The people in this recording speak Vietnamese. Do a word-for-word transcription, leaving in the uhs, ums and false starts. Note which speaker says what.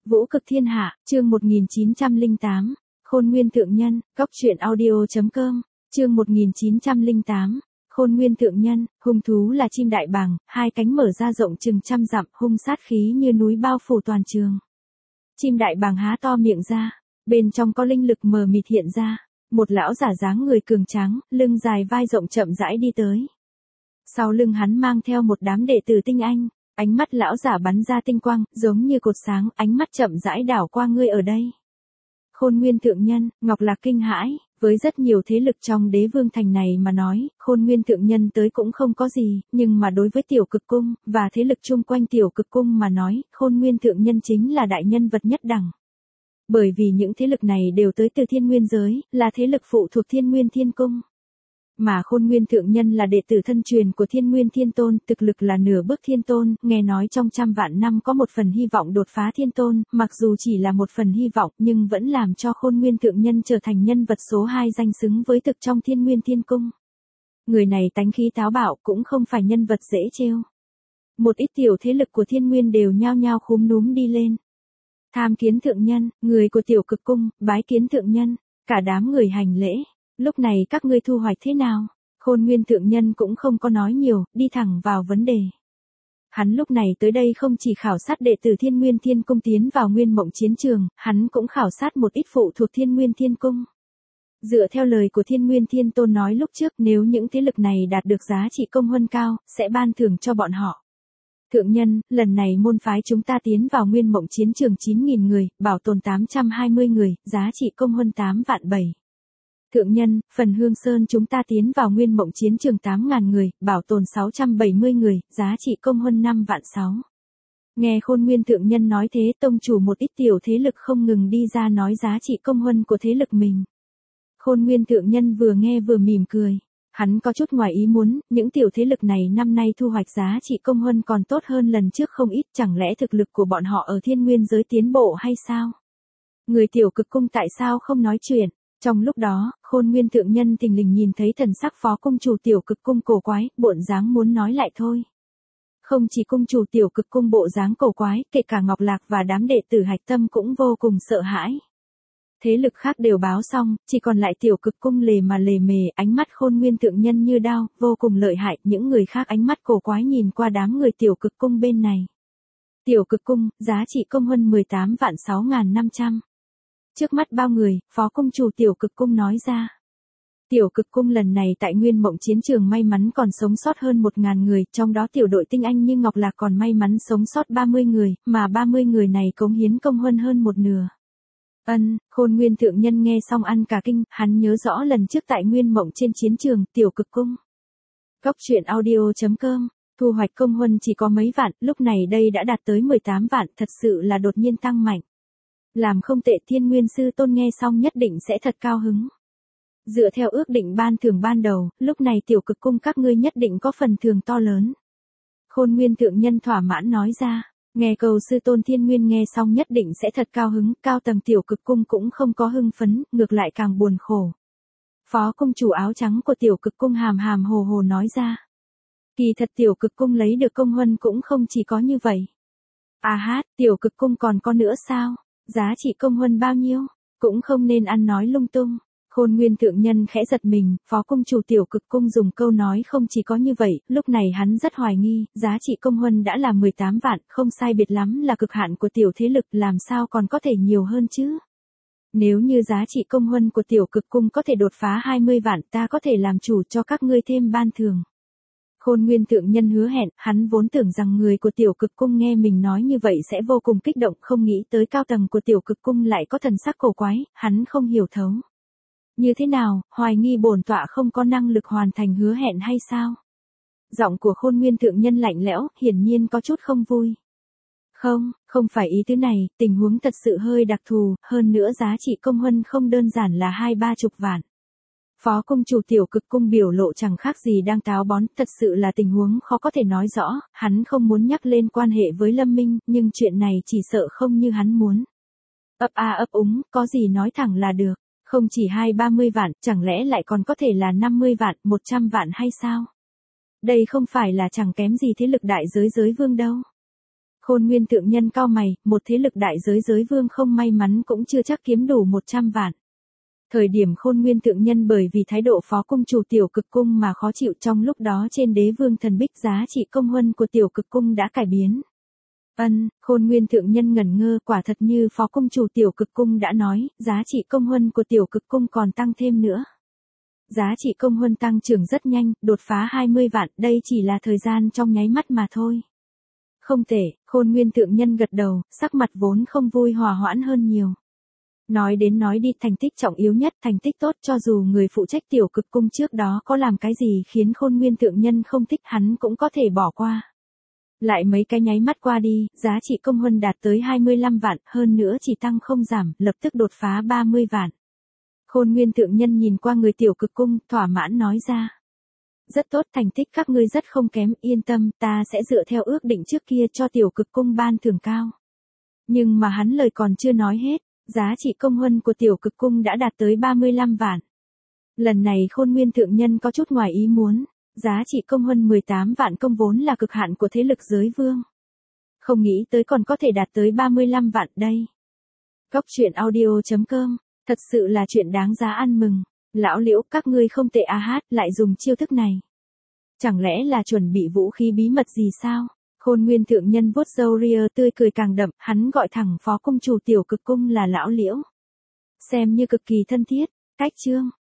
Speaker 1: Vũ cực thiên hạ, chương một nghìn chín trăm lẻ tám, Khôn Nguyên Thượng Nhân, góc truyện audio chấm com, chương một nghìn chín trăm lẻ tám, Khôn Nguyên Thượng Nhân, hung thú là chim đại bàng, hai cánh mở ra rộng chừng trăm dặm, hung sát khí như núi bao phủ toàn trường. Chim đại bàng há to miệng ra, bên trong có linh lực mờ mịt hiện ra, một lão giả dáng người cường tráng, lưng dài vai rộng chậm rãi đi tới. Sau lưng hắn mang theo một đám đệ tử tinh anh. Ánh mắt lão giả bắn ra tinh quang, giống như cột sáng, ánh mắt chậm rãi đảo qua ngươi ở đây. Khôn Nguyên Thượng Nhân, Ngọc Lạc kinh hãi, với rất nhiều thế lực trong Đế Vương Thành này mà nói, Khôn Nguyên Thượng Nhân tới cũng không có gì, nhưng mà đối với Tiểu Cực Cung, và thế lực chung quanh Tiểu Cực Cung mà nói, Khôn Nguyên Thượng Nhân chính là đại nhân vật nhất đẳng. Bởi vì những thế lực này đều tới từ Thiên Nguyên giới, là thế lực phụ thuộc Thiên Nguyên Thiên Cung. Mà Khôn Nguyên Thượng Nhân là đệ tử thân truyền của Thiên Nguyên Thiên Tôn, thực lực là nửa bước Thiên Tôn, nghe nói trong trăm vạn năm có một phần hy vọng đột phá Thiên Tôn, mặc dù chỉ là một phần hy vọng nhưng vẫn làm cho Khôn Nguyên Thượng Nhân trở thành nhân vật số hai danh xứng với thực trong Thiên Nguyên Thiên Cung. Người này tánh khí táo bạo cũng không phải nhân vật dễ trêu. Một ít tiểu thế lực của Thiên Nguyên đều nhao nhao khúm núm đi lên. Tham kiến Thượng Nhân, người của Tiểu Cực Cung, bái kiến Thượng Nhân, cả đám người hành lễ. Lúc này các ngươi thu hoạch thế nào? Khôn Nguyên Thượng Nhân cũng không có nói nhiều, đi thẳng vào vấn đề. Hắn lúc này tới đây không chỉ khảo sát đệ tử Thiên Nguyên Thiên Cung tiến vào Nguyên Mộng chiến trường, hắn cũng khảo sát một ít phụ thuộc Thiên Nguyên Thiên Cung. Dựa theo lời của Thiên Nguyên Thiên Tôn nói lúc trước, nếu những thế lực này đạt được giá trị công huân cao, sẽ ban thưởng cho bọn họ. Thượng Nhân, lần này môn phái chúng ta tiến vào Nguyên Mộng chiến trường chín nghìn người, bảo tồn tám trăm hai mươi người, giá trị công huân tám vạn bảy. Thượng Nhân, phần Hương Sơn chúng ta tiến vào Nguyên Mộng chiến trường tám ngàn người, bảo tồn sáu trăm bảy mươi người, giá trị công huân năm vạn sáu. Nghe Khôn Nguyên Thượng Nhân nói thế, tông chủ một ít tiểu thế lực không ngừng đi ra nói giá trị công huân của thế lực mình. Khôn Nguyên Thượng Nhân vừa nghe vừa mỉm cười. Hắn có chút ngoài ý muốn, những tiểu thế lực này năm nay thu hoạch giá trị công huân còn tốt hơn lần trước không ít, chẳng lẽ thực lực của bọn họ ở Thiên Nguyên giới tiến bộ hay sao? Người Tiểu Cực Cung tại sao không nói chuyện? Trong lúc đó, Khôn Nguyên Thượng Nhân thình lình nhìn thấy thần sắc phó cung chủ Tiểu Cực Cung cổ quái, bộn dáng muốn nói lại thôi. Không chỉ cung chủ Tiểu Cực Cung bộ dáng cổ quái, kể cả Ngọc Lạc và đám đệ tử hạch tâm cũng vô cùng sợ hãi. Thế lực khác đều báo xong, chỉ còn lại Tiểu Cực Cung lề mà lề mề, ánh mắt Khôn Nguyên Thượng Nhân như đao, vô cùng lợi hại, những người khác ánh mắt cổ quái nhìn qua đám người Tiểu Cực Cung bên này. Tiểu Cực Cung, giá trị công huân mười tám vạn sáu nghìn năm trăm. Trước mắt bao người, phó cung chủ Tiểu Cực Cung nói ra. Tiểu Cực Cung lần này tại Nguyên Mộng chiến trường may mắn còn sống sót hơn một nghìn người, trong đó tiểu đội tinh anh như Ngọc Lạc còn may mắn sống sót ba mươi người, mà ba mươi người này cống hiến công huân hơn một nửa. Ân, Khôn Nguyên Thượng Nhân nghe xong ăn cả kinh, hắn nhớ rõ lần trước tại Nguyên Mộng trên chiến trường, Tiểu Cực Cung. Góc truyện audio chấm com, thu hoạch công huân chỉ có mấy vạn, lúc này đây đã đạt tới mười tám vạn, thật sự là đột nhiên tăng mạnh. Làm không tệ, Thiên Nguyên Sư Tôn nghe xong nhất định sẽ thật cao hứng. Dựa theo ước định ban thưởng ban đầu, lúc này Tiểu Cực Cung các ngươi nhất định có phần thưởng to lớn. Khôn Nguyên Thượng Nhân thỏa mãn nói ra, nghe cầu Sư Tôn Thiên Nguyên nghe xong nhất định sẽ thật cao hứng, cao tầng Tiểu Cực Cung cũng không có hưng phấn, ngược lại càng buồn khổ. Phó cung chủ áo trắng của Tiểu Cực Cung hàm hàm hồ hồ nói ra. Kỳ thật Tiểu Cực Cung lấy được công huân cũng không chỉ có như vậy. À hát, Tiểu Cực Cung còn có nữa sao? Giá trị công huân bao nhiêu? Cũng không nên ăn nói lung tung. Khôn Nguyên Thượng Nhân khẽ giật mình, phó cung chủ Tiểu Cực Cung dùng câu nói không chỉ có như vậy, lúc này hắn rất hoài nghi, giá trị công huân đã là mười tám vạn, không sai biệt lắm là cực hạn của tiểu thế lực, làm sao còn có thể nhiều hơn chứ? Nếu như giá trị công huân của Tiểu Cực Cung có thể đột phá hai mươi vạn, ta có thể làm chủ cho các ngươi thêm ban thưởng. Khôn Nguyên Thượng Nhân hứa hẹn, hắn vốn tưởng rằng người của Tiểu Cực Cung nghe mình nói như vậy sẽ vô cùng kích động, không nghĩ tới cao tầng của Tiểu Cực Cung lại có thần sắc cổ quái, hắn không hiểu thấu. Như thế nào, hoài nghi bổn tọa không có năng lực hoàn thành hứa hẹn hay sao? Giọng của Khôn Nguyên Thượng Nhân lạnh lẽo, hiển nhiên có chút không vui. Không, không phải ý tứ này, tình huống thật sự hơi đặc thù, hơn nữa giá trị công huân không đơn giản là hai ba chục vạn. Phó cung chủ Tiểu Cực Cung biểu lộ chẳng khác gì đang táo bón, thật sự là tình huống khó có thể nói rõ, hắn không muốn nhắc lên quan hệ với Lâm Minh, nhưng chuyện này chỉ sợ không như hắn muốn. Ấp a ấp úng, có gì nói thẳng là được, không chỉ hai ba mươi vạn, chẳng lẽ lại còn có thể là năm mươi vạn, một trăm vạn hay sao? Đây không phải là chẳng kém gì thế lực đại giới giới vương đâu. Khôn Nguyên Thượng Nhân cau mày, một thế lực đại giới giới vương không may mắn cũng chưa chắc kiếm đủ một trăm vạn. Thời điểm Khôn Nguyên Thượng Nhân bởi vì thái độ phó cung chủ Tiểu Cực Cung mà khó chịu, trong lúc đó trên đế vương thần bích giá trị công huân của Tiểu Cực Cung đã cải biến. Ân, Khôn Nguyên Thượng Nhân ngẩn ngơ, quả thật như phó cung chủ Tiểu Cực Cung đã nói, giá trị công huân của Tiểu Cực Cung còn tăng thêm nữa. Giá trị công huân tăng trưởng rất nhanh, đột phá hai mươi vạn, đây chỉ là thời gian trong nháy mắt mà thôi. Không tệ, Khôn Nguyên Thượng Nhân gật đầu, sắc mặt vốn không vui hòa hoãn hơn nhiều. Nói đến nói đi, thành tích trọng yếu nhất, thành tích tốt, cho dù người phụ trách Tiểu Cực Cung trước đó có làm cái gì khiến Khôn Nguyên Thượng Nhân không thích hắn cũng có thể bỏ qua. Lại mấy cái nháy mắt qua đi, giá trị công huân đạt tới hai mươi lăm vạn, hơn nữa chỉ tăng không giảm, lập tức đột phá ba mươi vạn. Khôn Nguyên Thượng Nhân nhìn qua người Tiểu Cực Cung, thỏa mãn nói ra. Rất tốt, thành tích các ngươi rất không kém, yên tâm, ta sẽ dựa theo ước định trước kia cho Tiểu Cực Cung ban thưởng cao. Nhưng mà hắn lời còn chưa nói hết, giá trị công huân của Tiểu Cực Cung đã đạt tới ba mươi lăm vạn. Lần này Khôn Nguyên Thượng Nhân có chút ngoài ý muốn, giá trị công huân mười tám vạn công vốn là cực hạn của thế lực giới vương. Không nghĩ tới còn có thể đạt tới ba mươi lăm vạn đây. Góc truyện audio chấm com, thật sự là chuyện đáng giá ăn mừng. Lão Liễu, các ngươi không tệ a hát, lại dùng chiêu thức này. Chẳng lẽ là chuẩn bị vũ khí bí mật gì sao? Khôn Nguyên Thượng Nhân vuốt râu ria tươi cười càng đậm, hắn gọi thẳng phó cung chủ Tiểu Cực Cung là Lão Liễu. Xem như cực kỳ thân thiết, cách chương.